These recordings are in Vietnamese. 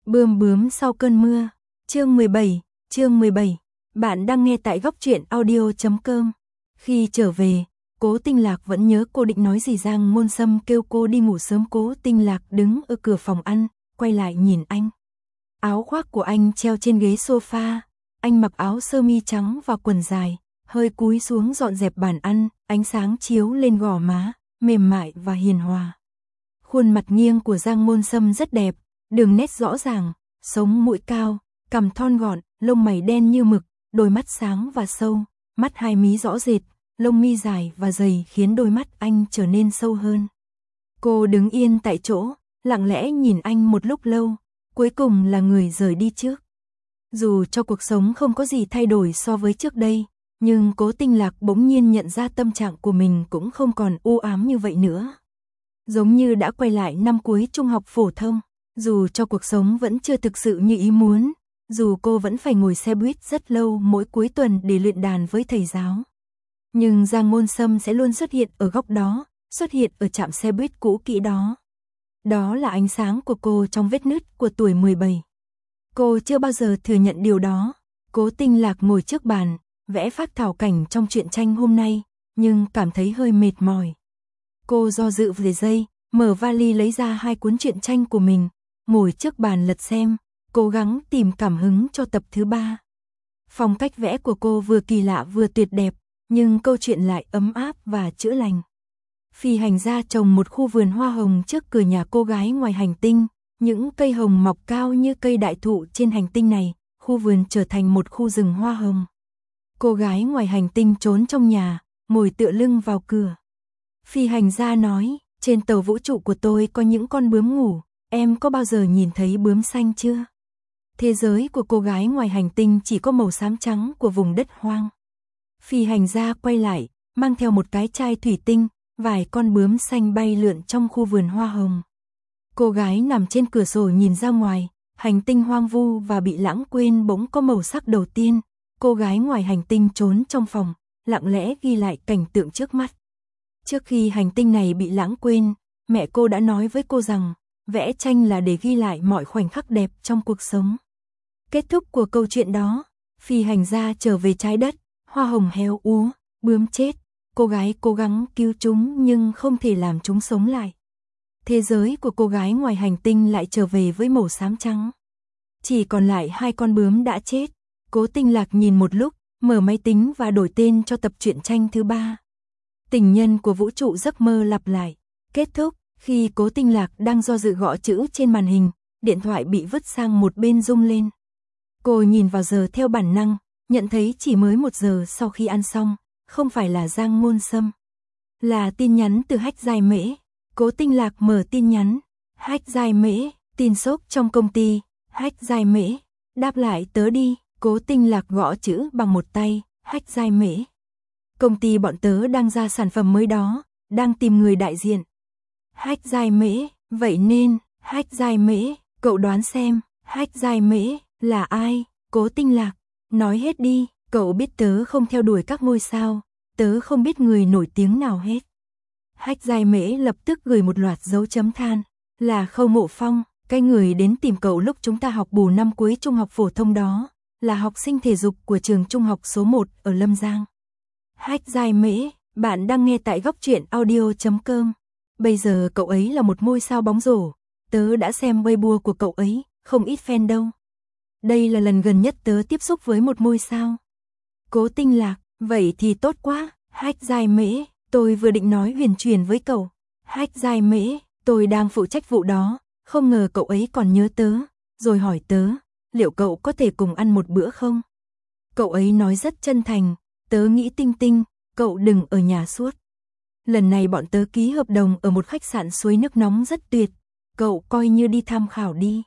Bươm bướm sau cơn mưa, chương 17. Bạn đang nghe tại góc truyện audio.com. Khi trở về, Cố Tinh Lạc vẫn nhớ cô định nói gì. Giang Môn Sâm kêu cô đi ngủ sớm. Cố Tinh Lạc đứng ở cửa phòng ăn, quay lại nhìn anh. Áo khoác của anh treo trên ghế sofa, anh mặc áo sơ mi trắng và quần dài, hơi cúi xuống dọn dẹp bàn ăn, ánh sáng chiếu lên gò má, mềm mại và hiền hòa. Khuôn mặt nghiêng của Giang Môn Sâm rất đẹp, đường nét rõ ràng, sống mũi cao, cằm thon gọn, lông mày đen như mực, đôi mắt sáng và sâu, mắt hai mí rõ rệt, lông mi dài và dày khiến đôi mắt anh trở nên sâu hơn. Cô đứng yên tại chỗ, lặng lẽ nhìn anh một lúc lâu, cuối cùng là người rời đi trước. Dù cho cuộc sống không có gì thay đổi so với trước đây, nhưng Cố Tinh Lạc bỗng nhiên nhận ra tâm trạng của mình cũng không còn u ám như vậy nữa. Giống như đã quay lại năm cuối trung học phổ thông, dù cho cuộc sống vẫn chưa thực sự như ý muốn, dù cô vẫn phải ngồi xe buýt rất lâu mỗi cuối tuần để luyện đàn với thầy giáo. Nhưng Giang Môn Sâm sẽ luôn xuất hiện ở góc đó, xuất hiện ở trạm xe buýt cũ kỹ đó. Đó là ánh sáng của cô trong vết nứt của tuổi 17. Cô chưa bao giờ thừa nhận điều đó. Cố Tinh Lạc ngồi trước bàn, vẽ phác thảo cảnh trong truyện tranh hôm nay, nhưng cảm thấy hơi mệt mỏi. Cô do dự vài giây, mở vali lấy ra 2 cuốn truyện tranh của mình, ngồi trước bàn lật xem, cố gắng tìm cảm hứng cho tập thứ 3. Phong cách vẽ của cô vừa kỳ lạ vừa tuyệt đẹp, nhưng câu chuyện lại ấm áp và chữa lành. Phi hành gia trồng một khu vườn hoa hồng trước cửa nhà cô gái ngoài hành tinh, những cây hồng mọc cao như cây đại thụ trên hành tinh này, khu vườn trở thành một khu rừng hoa hồng. Cô gái ngoài hành tinh trốn trong nhà, ngồi tựa lưng vào cửa. Phi hành gia nói, trên tàu vũ trụ của tôi có những con bướm ngủ, em có bao giờ nhìn thấy bướm xanh chưa? Thế giới của cô gái ngoài hành tinh chỉ có màu xám trắng của vùng đất hoang. Phi hành gia quay lại, mang theo một cái chai thủy tinh, vài con bướm xanh bay lượn trong khu vườn hoa hồng. Cô gái nằm trên cửa sổ nhìn ra ngoài, hành tinh hoang vu và bị lãng quên bỗng có màu sắc đầu tiên. Cô gái ngoài hành tinh trốn trong phòng, lặng lẽ ghi lại cảnh tượng trước mắt. Trước khi hành tinh này bị lãng quên, mẹ cô đã nói với cô rằng, vẽ tranh là để ghi lại mọi khoảnh khắc đẹp trong cuộc sống. Kết thúc của câu chuyện đó, phi hành gia trở về trái đất, hoa hồng héo úa, bướm chết. Cô gái cố gắng cứu chúng nhưng không thể làm chúng sống lại. Thế giới của cô gái ngoài hành tinh lại trở về với màu xám trắng. Chỉ còn lại 2 con bướm đã chết. Cố Tinh Lạc nhìn một lúc, mở máy tính và đổi tên cho tập truyện tranh thứ 3. Tình nhân của vũ trụ giấc mơ lặp lại. Kết thúc, khi Cố Tinh Lạc đang do dự gõ chữ trên màn hình, điện thoại bị vứt sang một bên rung lên. Cô nhìn vào giờ theo bản năng, nhận thấy chỉ mới 1 giờ sau khi ăn xong, không phải là Giang Môn Sâm. Là tin nhắn từ Hách Giai Mễ. Cố Tinh Lạc mở tin nhắn. Hách Giai Mễ, tin sốc trong công ty. Hách Giai Mễ, đáp lại tớ đi. Cố Tinh Lạc gõ chữ bằng một tay. Hách Giai Mễ, công ty bọn tớ đang ra sản phẩm mới đó, đang tìm người đại diện. Hách Giai Mễ, vậy nên, Hách Giai Mễ, cậu đoán xem, Hách Giai Mễ là ai? Cố Tinh Lạc, nói hết đi, cậu biết tớ không theo đuổi các ngôi sao, tớ không biết người nổi tiếng nào hết. Hách Giai Mễ lập tức gửi một loạt dấu chấm than, là Khâu Mộ Phong, cái người đến tìm cậu lúc chúng ta học bù năm cuối trung học phổ thông đó, là học sinh thể dục của trường trung học số 1 ở Lâm Giang. Hách Giai Mễ, bạn đang nghe tại góc truyện audio.com. Bây giờ cậu ấy là một ngôi sao bóng rổ, tớ đã xem Weibo của cậu ấy, không ít fan đâu. Đây là lần gần nhất tớ tiếp xúc với một ngôi sao. Cố Tinh Lạc, vậy thì tốt quá. Hách Giai Mễ, tôi vừa định nói huyền truyền với cậu. Hách Giai Mễ, tôi đang phụ trách vụ đó, không ngờ cậu ấy còn nhớ tớ, rồi hỏi tớ, liệu cậu có thể cùng ăn một bữa không? Cậu ấy nói rất chân thành, tớ nghĩ Tinh Tinh, cậu đừng ở nhà suốt. Lần này bọn tớ ký hợp đồng ở một khách sạn suối nước nóng rất tuyệt, cậu coi như đi tham khảo đi.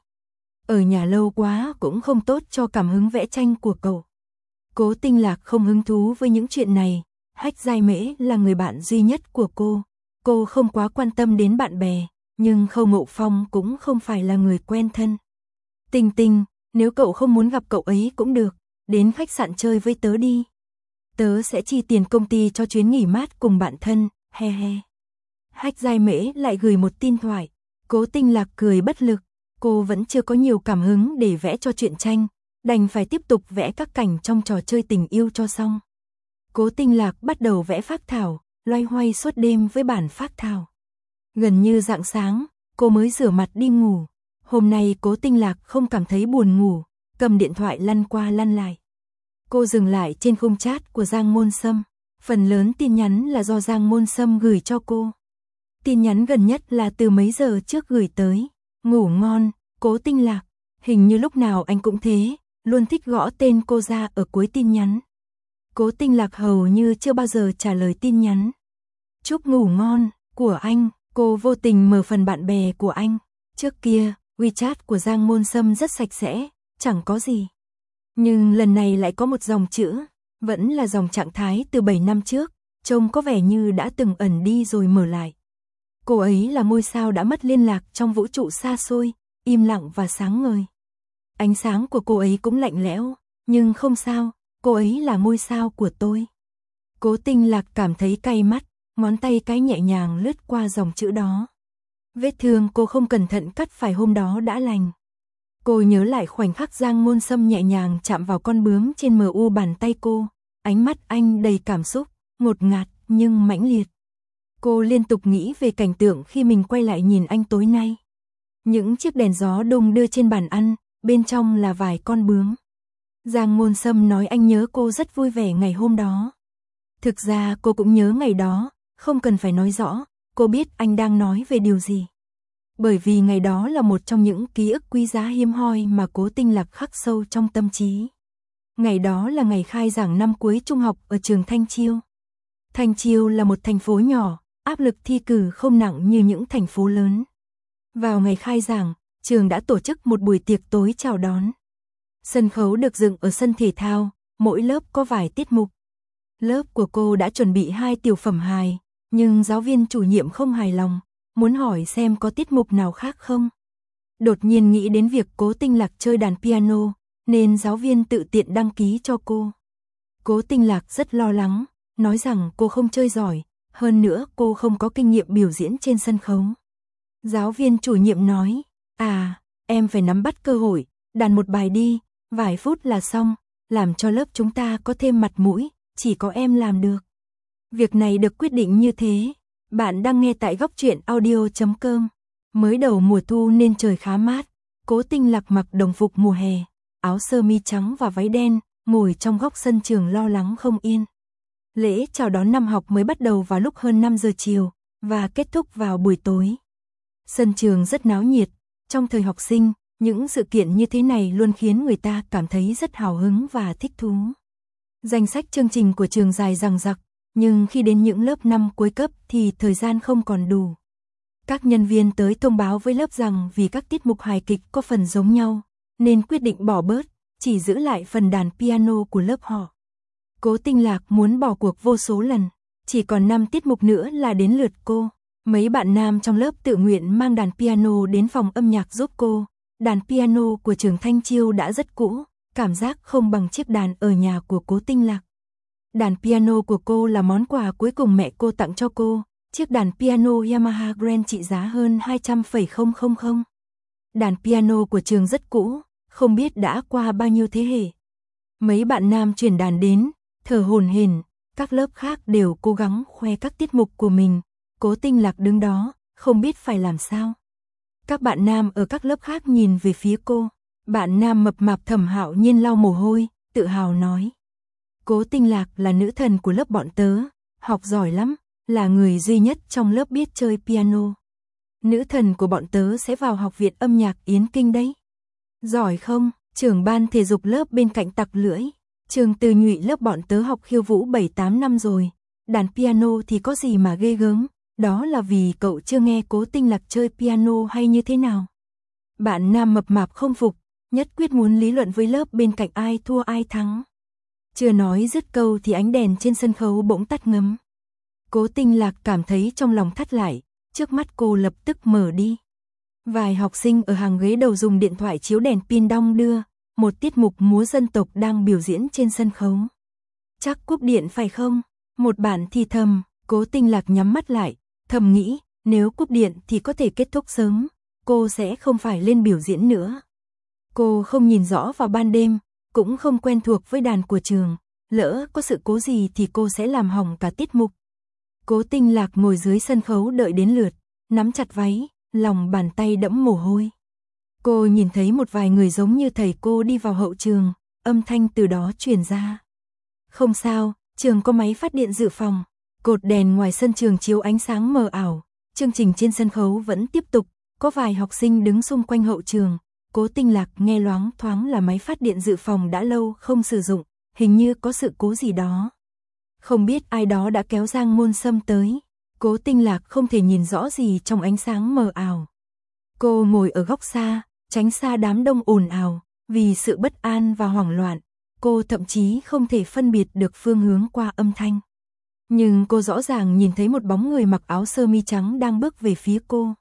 Ở nhà lâu quá cũng không tốt cho cảm hứng vẽ tranh của cậu. Cố Tinh Lạc không hứng thú với những chuyện này, Hách Giai Mễ là người bạn duy nhất của cô không quá quan tâm đến bạn bè, nhưng Khâu Mộ Phong cũng không phải là người quen thân. Tinh Tinh, nếu cậu không muốn gặp cậu ấy cũng được, đến khách sạn chơi với tớ đi. Tớ sẽ chi tiền công ty cho chuyến nghỉ mát cùng bạn thân, he he. Hách Giai Mễ lại gửi một tin thoại, Cố Tinh Lạc cười bất lực, cô vẫn chưa có nhiều cảm hứng để vẽ cho truyện tranh, đành phải tiếp tục vẽ các cảnh trong trò chơi tình yêu cho xong. Cố Tinh Lạc bắt đầu vẽ phác thảo, loay hoay suốt đêm với bản phác thảo. Gần như rạng sáng, cô mới rửa mặt đi ngủ. Hôm nay Cố Tinh Lạc không cảm thấy buồn ngủ, cầm điện thoại lăn qua lăn lại. Cô dừng lại trên khung chat của Giang Môn Sâm. Phần lớn tin nhắn là do Giang Môn Sâm gửi cho cô. Tin nhắn gần nhất là từ mấy giờ trước gửi tới. Ngủ ngon, Cố Tinh Lạc. Hình như lúc nào anh cũng thế, luôn thích gõ tên cô ra ở cuối tin nhắn. Cố Tinh Lạc hầu như chưa bao giờ trả lời tin nhắn. Chúc ngủ ngon, của anh. Cô vô tình mở phần bạn bè của anh. Trước kia, WeChat của Giang Môn Sâm rất sạch sẽ, chẳng có gì. Nhưng lần này lại có một dòng chữ, vẫn là dòng trạng thái từ 7 năm trước, trông có vẻ như đã từng ẩn đi rồi mở lại. Cô ấy là ngôi sao đã mất liên lạc trong vũ trụ xa xôi, im lặng và sáng ngời. Ánh sáng của cô ấy cũng lạnh lẽo, nhưng không sao, cô ấy là ngôi sao của tôi. Cố Tinh Lạc cảm thấy cay mắt, ngón tay cái nhẹ nhàng lướt qua dòng chữ đó. Vết thương cô không cẩn thận cắt phải hôm đó đã lành. Cô nhớ lại khoảnh khắc Giang Môn Sâm nhẹ nhàng chạm vào con bướm trên mu bàn tay cô, ánh mắt anh đầy cảm xúc, ngột ngạt nhưng mãnh liệt. Cô liên tục nghĩ về cảnh tượng khi mình quay lại nhìn anh tối nay. Những chiếc đèn gió đung đưa trên bàn ăn, bên trong là vài con bướm. Giang Môn Sâm nói anh nhớ cô rất vui vẻ ngày hôm đó. Thực ra cô cũng nhớ ngày đó, không cần phải nói rõ, cô biết anh đang nói về điều gì. Bởi vì ngày đó là một trong những ký ức quý giá hiếm hoi mà Cố Tinh Lạc khắc sâu trong tâm trí. Ngày đó là ngày khai giảng năm cuối trung học ở trường Thanh Chiêu. Thanh Chiêu là một thành phố nhỏ, áp lực thi cử không nặng như những thành phố lớn. Vào ngày khai giảng, trường đã tổ chức một buổi tiệc tối chào đón. Sân khấu được dựng ở sân thể thao, mỗi lớp có vài tiết mục. Lớp của cô đã chuẩn bị 2 tiểu phẩm hài, nhưng giáo viên chủ nhiệm không hài lòng, muốn hỏi xem có tiết mục nào khác không. Đột nhiên nghĩ đến việc Cố Tinh Lạc chơi đàn piano, nên giáo viên tự tiện đăng ký cho cô. Cố Tinh Lạc rất lo lắng, nói rằng cô không chơi giỏi, hơn nữa cô không có kinh nghiệm biểu diễn trên sân khấu. Giáo viên chủ nhiệm nói, em phải nắm bắt cơ hội, đàn một bài đi, vài phút là xong, làm cho lớp chúng ta có thêm mặt mũi, chỉ có em làm được. Việc này được quyết định như thế. Bạn đang nghe tại góc truyện audio.com. Mới đầu mùa thu nên trời khá mát, Cố Tinh Lạc mặc đồng phục mùa hè, áo sơ mi trắng và váy đen, ngồi trong góc sân trường lo lắng không yên. Lễ chào đón năm học mới bắt đầu vào lúc hơn 5 giờ chiều và kết thúc vào buổi tối. Sân trường rất náo nhiệt, trong thời học sinh, những sự kiện như thế này luôn khiến người ta cảm thấy rất hào hứng và thích thú. Danh sách chương trình của trường dài dằng dặc, nhưng khi đến những lớp năm cuối cấp thì thời gian không còn đủ. Các nhân viên tới thông báo với lớp rằng vì các tiết mục hài kịch có phần giống nhau, nên quyết định bỏ bớt, chỉ giữ lại phần đàn piano của lớp họ. Cố Tinh Lạc muốn bỏ cuộc vô số lần, chỉ còn 5 tiết mục nữa là đến lượt cô. Mấy bạn nam trong lớp tự nguyện mang đàn piano đến phòng âm nhạc giúp cô. Đàn piano của trường Thanh Chiêu đã rất cũ, cảm giác không bằng chiếc đàn ở nhà của Cố Tinh Lạc. Đàn piano của cô là món quà cuối cùng mẹ cô tặng cho cô, chiếc đàn piano Yamaha Grand trị giá hơn 200.000. Đàn piano của trường rất cũ, không biết đã qua bao nhiêu thế hệ. Mấy bạn nam chuyển đàn đến, thở hổn hển, các lớp khác đều cố gắng khoe các tiết mục của mình. Cố Tinh Lạc đứng đó, không biết phải làm sao. Các bạn nam ở các lớp khác nhìn về phía cô. Bạn nam mập mạp Thẩm Hạo Nhiên lau mồ hôi, tự hào nói. Cố Tinh Lạc là nữ thần của lớp bọn tớ, học giỏi lắm, là người duy nhất trong lớp biết chơi piano. Nữ thần của bọn tớ sẽ vào học viện âm nhạc Yến Kinh đấy. Giỏi không? Trưởng ban thể dục lớp bên cạnh tặc lưỡi. Trường Từ Nhụy lớp bọn tớ học khiêu vũ 7-8 năm rồi. Đàn piano thì có gì mà ghê gớm, đó là vì cậu chưa nghe Cố Tinh Lạc chơi piano hay như thế nào. Bạn nam mập mạp không phục, nhất quyết muốn lý luận với lớp bên cạnh ai thua ai thắng. Chưa nói dứt câu thì ánh đèn trên sân khấu bỗng tắt ngấm. Cố Tinh Lạc cảm thấy trong lòng thắt lại, trước mắt cô lập tức mở đi. Vài học sinh ở hàng ghế đầu dùng điện thoại chiếu đèn pin đong đưa, một tiết mục múa dân tộc đang biểu diễn trên sân khấu. Chắc cúp điện phải không? Một bạn thì thầm, Cố Tinh Lạc nhắm mắt lại, thầm nghĩ, nếu cúp điện thì có thể kết thúc sớm. cô sẽ không phải lên biểu diễn nữa. Cô không nhìn rõ vào ban đêm, cũng không quen thuộc với đàn của trường, lỡ có sự cố gì thì cô sẽ làm hỏng cả tiết mục. Cố Tinh Lạc ngồi dưới sân khấu đợi đến lượt, nắm chặt váy, lòng bàn tay đẫm mồ hôi. Cô nhìn thấy một vài người giống như thầy cô đi vào hậu trường, âm thanh từ đó truyền ra. Không sao, trường có máy phát điện dự phòng, cột đèn ngoài sân trường chiếu ánh sáng mờ ảo, chương trình trên sân khấu vẫn tiếp tục, có vài học sinh đứng xung quanh hậu trường. Cố Tinh Lạc nghe loáng thoáng là máy phát điện dự phòng đã lâu không sử dụng, hình như có sự cố gì đó. Không biết ai đó đã kéo Giang Môn Sâm tới. Cố Tinh Lạc không thể nhìn rõ gì trong ánh sáng mờ ảo. Cô ngồi ở góc xa, tránh xa đám đông ồn ào, vì sự bất an và hoảng loạn, cô thậm chí không thể phân biệt được phương hướng qua âm thanh. Nhưng cô rõ ràng nhìn thấy một bóng người mặc áo sơ mi trắng đang bước về phía cô.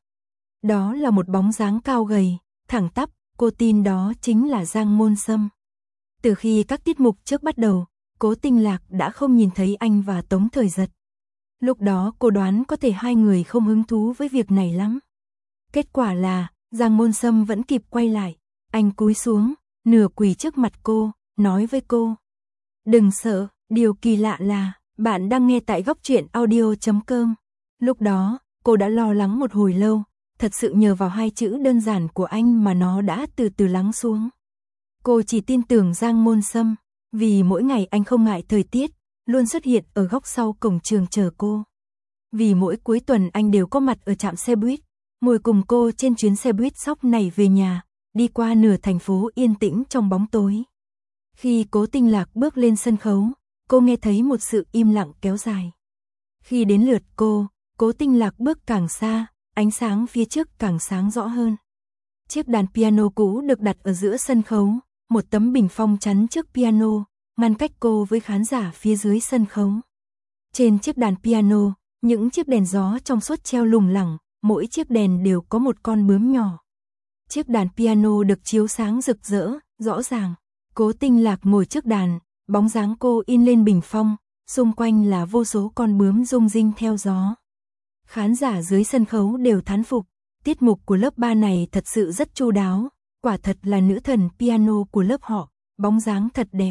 Đó là một bóng dáng cao gầy, thẳng tắp, cô tin đó chính là Giang Môn Sâm. Từ khi các tiết mục trước bắt đầu, Cố Tinh Lạc đã không nhìn thấy anh và Tống Thời Giật. Lúc đó cô đoán có thể hai người không hứng thú với việc này lắm. Kết quả là, Giang Môn Sâm vẫn kịp quay lại, anh cúi xuống, nửa quỳ trước mặt cô, nói với cô. Đừng sợ, điều kỳ lạ là, bạn đang nghe tại Góc Truyện Audio.com. Lúc đó, cô đã lo lắng một hồi lâu, thật sự nhờ vào hai chữ đơn giản của anh mà nó đã từ từ lắng xuống. Cô chỉ tin tưởng Giang Môn Sâm, vì mỗi ngày anh không ngại thời tiết, luôn xuất hiện ở góc sau cổng trường chờ cô. Vì mỗi cuối tuần anh đều có mặt ở trạm xe buýt, ngồi cùng cô trên chuyến xe buýt sóc này về nhà, đi qua nửa thành phố yên tĩnh trong bóng tối. Khi Cố Tinh Lạc bước lên sân khấu, cô nghe thấy một sự im lặng kéo dài. Khi đến lượt cô, Cố Tinh Lạc bước càng xa, ánh sáng phía trước càng sáng rõ hơn. Chiếc đàn piano cũ được đặt ở giữa sân khấu, một tấm bình phong chắn trước piano, ngăn cách cô với khán giả phía dưới sân khấu. Trên chiếc đàn piano, những chiếc đèn gió trong suốt treo lủng lẳng, mỗi chiếc đèn đều có một con bướm nhỏ. Chiếc đàn piano được chiếu sáng rực rỡ, rõ ràng. Cố Tinh Lạc ngồi trước đàn, bóng dáng cô in lên bình phong, xung quanh là vô số con bướm rung rinh theo gió. Khán giả dưới sân khấu đều thán phục, tiết mục của lớp 3 này thật sự rất chu đáo, quả thật là nữ thần piano của lớp họ, bóng dáng thật đẹp.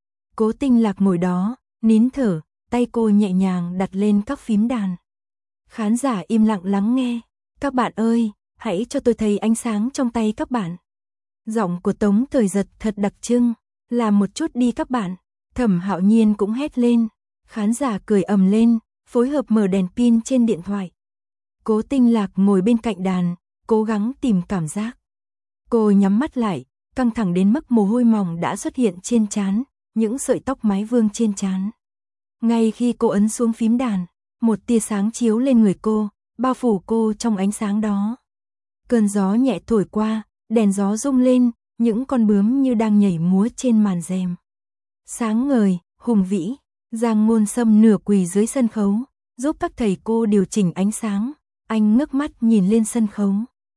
Cố Tinh Lạc ngồi đó, nín thở, tay cô nhẹ nhàng đặt lên các phím đàn. Khán giả im lặng lắng nghe, các bạn ơi, hãy cho tôi thấy ánh sáng trong tay các bạn. Giọng của Tống Thời Giật thật đặc trưng, làm một chút đi các bạn. Thẩm Hạo Nhiên cũng hét lên, khán giả cười ầm lên, phối hợp mở đèn pin trên điện thoại. Cố Tinh Lạc ngồi bên cạnh đàn, cố gắng tìm cảm giác. Cô nhắm mắt lại, căng thẳng đến mức mồ hôi mỏng đã xuất hiện trên trán, những sợi tóc mái vương trên trán. Ngay khi cô ấn xuống phím đàn, một tia sáng chiếu lên người cô, bao phủ cô trong ánh sáng đó. Cơn gió nhẹ thổi qua, đèn gió rung lên, những con bướm như đang nhảy múa trên màn rèm. Sáng ngời, hùng vĩ, Giang Môn Sâm nửa quỳ dưới sân khấu, giúp các thầy cô điều chỉnh ánh sáng, anh ngước mắt nhìn lên sân khấu.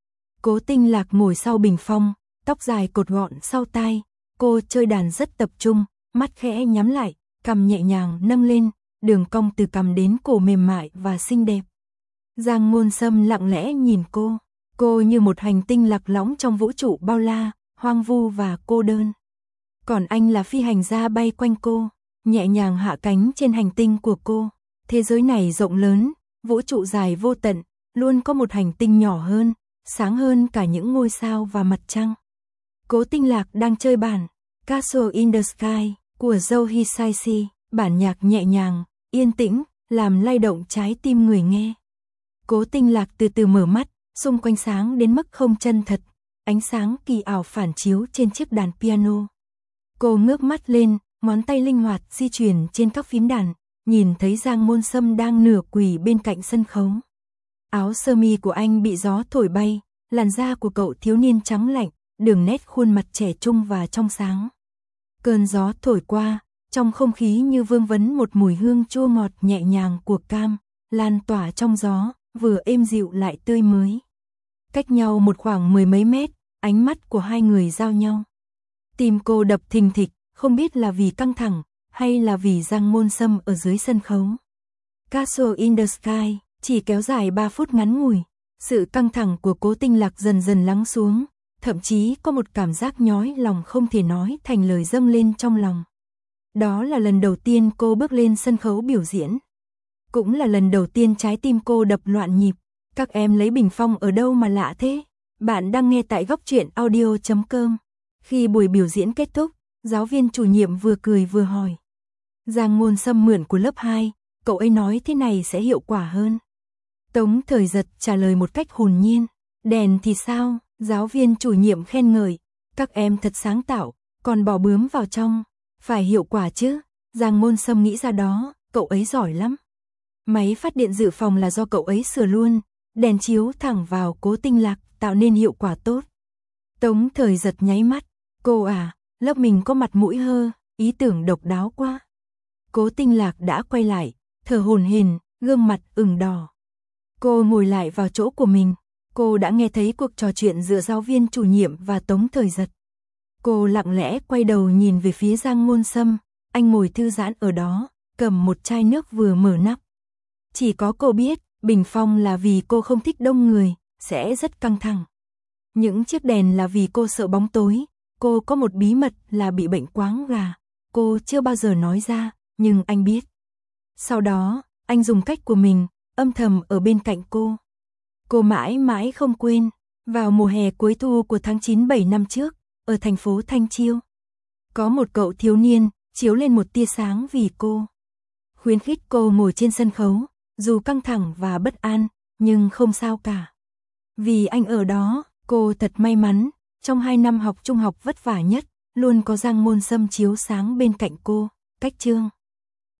Cố Tinh Lạc ngồi sau bình phong, tóc dài cột gọn sau tai, cô chơi đàn rất tập trung, mắt khẽ nhắm lại, cằm nhẹ nhàng nâng lên, đường cong từ cằm đến cổ mềm mại và xinh đẹp. Giang Môn Sâm lặng lẽ nhìn cô như một hành tinh lạc lõng trong vũ trụ bao la, hoang vu và cô đơn. Còn anh là phi hành gia bay quanh cô, nhẹ nhàng hạ cánh trên hành tinh của cô. Thế giới này rộng lớn, vũ trụ dài vô tận, luôn có một hành tinh nhỏ hơn, sáng hơn cả những ngôi sao và mặt trăng. Cố Tinh Lạc đang chơi bản Castle in the Sky của Joe Hisaishi, bản nhạc nhẹ nhàng, yên tĩnh, làm lay động trái tim người nghe. Cố Tinh Lạc từ từ mở mắt, xung quanh sáng đến mức không chân thật, ánh sáng kỳ ảo phản chiếu trên chiếc đàn piano. Cô ngước mắt lên, ngón tay linh hoạt di chuyển trên các phím đàn, nhìn thấy Giang Môn Sâm đang nửa quỳ bên cạnh sân khấu. Áo sơ mi của anh bị gió thổi bay, làn da của cậu thiếu niên trắng lạnh, đường nét khuôn mặt trẻ trung và trong sáng. Cơn gió thổi qua, trong không khí như vương vấn một mùi hương chua ngọt nhẹ nhàng của cam, lan tỏa trong gió, vừa êm dịu lại tươi mới. Cách nhau một khoảng 10 mấy mét, ánh mắt của hai người giao nhau. Tim cô đập thình thịch, không biết là vì căng thẳng, hay là vì Giang Môn Sâm ở dưới sân khấu. Castle in the Sky chỉ kéo dài 3 phút ngắn ngủi, Sự căng thẳng của Cố Tinh Lạc dần dần lắng xuống, thậm chí có một cảm giác nhói lòng không thể nói thành lời dâng lên trong lòng. Đó là lần đầu tiên cô bước lên sân khấu biểu diễn. Cũng là lần đầu tiên trái tim cô đập loạn nhịp. Các em lấy bình phong ở đâu mà lạ thế? Bạn đang nghe tại góc truyện audio.com. Khi buổi biểu diễn kết thúc, giáo viên chủ nhiệm vừa cười vừa hỏi. Giang Ngôn Sâm mượn của lớp 2, cậu ấy nói thế này sẽ hiệu quả hơn. Tống Thời Giật trả lời một cách hồn nhiên. Đèn thì sao? Giáo viên chủ nhiệm khen ngợi. Các em thật sáng tạo, còn bỏ bướm vào trong. Phải hiệu quả chứ. Giang Ngôn Sâm nghĩ ra đó, cậu ấy giỏi lắm. Máy phát điện dự phòng là do cậu ấy sửa luôn. Đèn chiếu thẳng vào Cố Tinh Lạc tạo nên hiệu quả tốt. Tống Thời Giật nháy mắt. Cô à, lớp mình có mặt mũi hơ, ý tưởng độc đáo quá. Cố Tinh Lạc đã quay lại, thở hổn hển, gương mặt ửng đỏ. Cô ngồi lại vào chỗ của mình. Cô đã nghe thấy cuộc trò chuyện giữa giáo viên chủ nhiệm và Tống Thời Giật. Cô lặng lẽ quay đầu nhìn về phía Giang Ngôn Sâm. Anh ngồi thư giãn ở đó, cầm một chai nước vừa mở nắp. Chỉ có cô biết, bình phong là vì cô không thích đông người, sẽ rất căng thẳng. Những chiếc đèn là vì cô sợ bóng tối. Cô có một bí mật là bị bệnh quáng gà. Cô chưa bao giờ nói ra, nhưng anh biết. Sau đó, anh dùng cách của mình, âm thầm ở bên cạnh cô. Cô mãi mãi không quên, vào mùa hè cuối thu của tháng 9-7 năm trước, ở thành phố Thanh Chiêu. Có một cậu thiếu niên, chiếu lên một tia sáng vì cô. Khuyến khích cô ngồi trên sân khấu, dù căng thẳng và bất an, nhưng không sao cả. Vì anh ở đó, cô thật may mắn, trong 2 năm học trung học vất vả nhất, luôn có Giang Ngôn Sâm chiếu sáng bên cạnh cô, cách chương.